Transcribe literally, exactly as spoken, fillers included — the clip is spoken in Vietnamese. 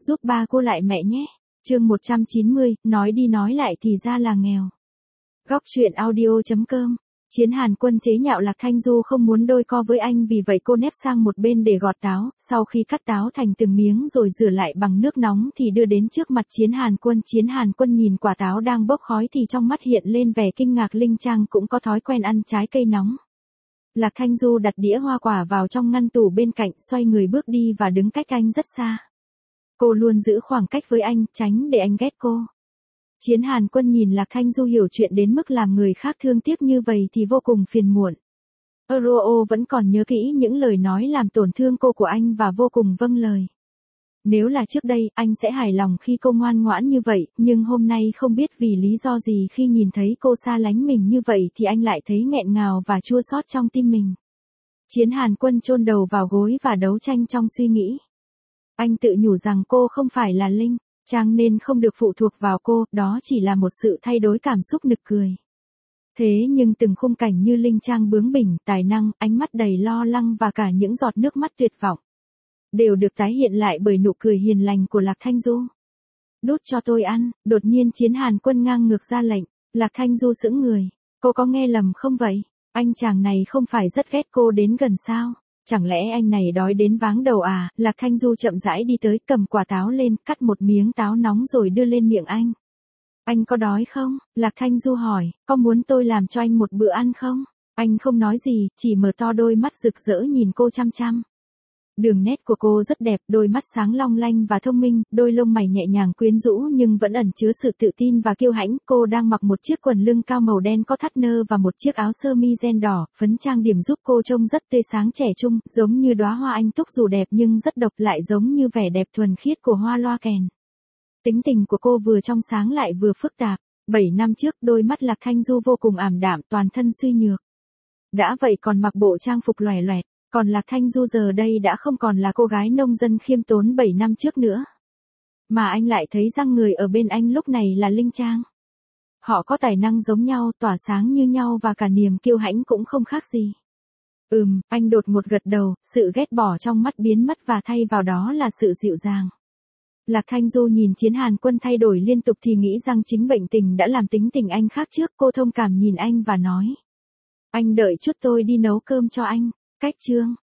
giúp ba cô lại mẹ nhé. Chương một trăm chín mươi, nói đi nói lại thì ra là nghèo. Góc truyện audio chấm com. Chiến Hàn Quân chế nhạo Lạc Thanh Du không muốn đôi co với anh, vì vậy cô nép sang một bên để gọt táo, sau khi cắt táo thành từng miếng rồi rửa lại bằng nước nóng thì đưa đến trước mặt Chiến Hàn Quân. Chiến Hàn Quân nhìn quả táo đang bốc khói thì trong mắt hiện lên vẻ kinh ngạc. Linh Trang cũng có thói quen ăn trái cây nóng. Lạc Thanh Du đặt đĩa hoa quả vào trong ngăn tủ bên cạnh, xoay người bước đi và đứng cách anh rất xa. Cô luôn giữ khoảng cách với anh, tránh để anh ghét cô. Chiến Hàn Quân nhìn Lạc Thanh Du hiểu chuyện đến mức làm người khác thương tiếc như vậy thì vô cùng phiền muộn. Euro vẫn còn nhớ kỹ những lời nói làm tổn thương cô của anh và vô cùng vâng lời. Nếu là trước đây, anh sẽ hài lòng khi cô ngoan ngoãn như vậy, nhưng hôm nay không biết vì lý do gì khi nhìn thấy cô xa lánh mình như vậy thì anh lại thấy nghẹn ngào và chua xót trong tim mình. Chiến Hàn Quân chôn đầu vào gối và đấu tranh trong suy nghĩ. Anh tự nhủ rằng cô không phải là Linh Trang nên không được phụ thuộc vào cô, đó chỉ là một sự thay đổi cảm xúc nực cười. Thế nhưng từng khung cảnh như Linh Trang bướng bỉnh, tài năng, ánh mắt đầy lo lắng và cả những giọt nước mắt tuyệt vọng đều được tái hiện lại bởi nụ cười hiền lành của Lạc Thanh Du. Đút cho tôi ăn, đột nhiên Chiến Hàn Quân ngang ngược ra lệnh. Lạc Thanh Du sững người. Cô có nghe lầm không vậy? Anh chàng này không phải rất ghét cô đến gần sao? Chẳng lẽ anh này đói đến váng đầu à? Lạc Thanh Du chậm rãi đi tới, cầm quả táo lên, cắt một miếng táo nóng rồi đưa lên miệng anh. Anh có đói không? Lạc Thanh Du hỏi, có muốn tôi làm cho anh một bữa ăn không? Anh không nói gì, chỉ mở to đôi mắt rực rỡ nhìn cô chăm chăm. Đường nét của cô rất đẹp, đôi mắt sáng long lanh và thông minh, đôi lông mày nhẹ nhàng quyến rũ nhưng vẫn ẩn chứa sự tự tin và kiêu hãnh. Cô đang mặc một chiếc quần lưng cao màu đen có thắt nơ và một chiếc áo sơ mi ren đỏ, phấn trang điểm giúp cô trông rất tươi sáng trẻ trung, giống như đóa hoa anh túc dù đẹp nhưng rất độc, lại giống như vẻ đẹp thuần khiết của hoa loa kèn. Tính tình của cô vừa trong sáng lại vừa phức tạp. Bảy năm trước, đôi mắt Lạc Thanh Du vô cùng ảm đạm, toàn thân suy nhược. Đã vậy còn mặc bộ trang phục loẻ loẹt. Còn Lạc Thanh Du giờ đây đã không còn là cô gái nông dân khiêm tốn bảy năm trước nữa. Mà anh lại thấy rằng người ở bên anh lúc này là Linh Trang. Họ có tài năng giống nhau, tỏa sáng như nhau và cả niềm kiêu hãnh cũng không khác gì. Ừm, anh đột ngột gật đầu, sự ghét bỏ trong mắt biến mất và thay vào đó là sự dịu dàng. Lạc Thanh Du nhìn Chiến Hàn Quân thay đổi liên tục thì nghĩ rằng chính bệnh tình đã làm tính tình anh khác trước. Cô thông cảm nhìn anh và nói. Anh đợi chút tôi đi nấu cơm cho anh. Cách chương.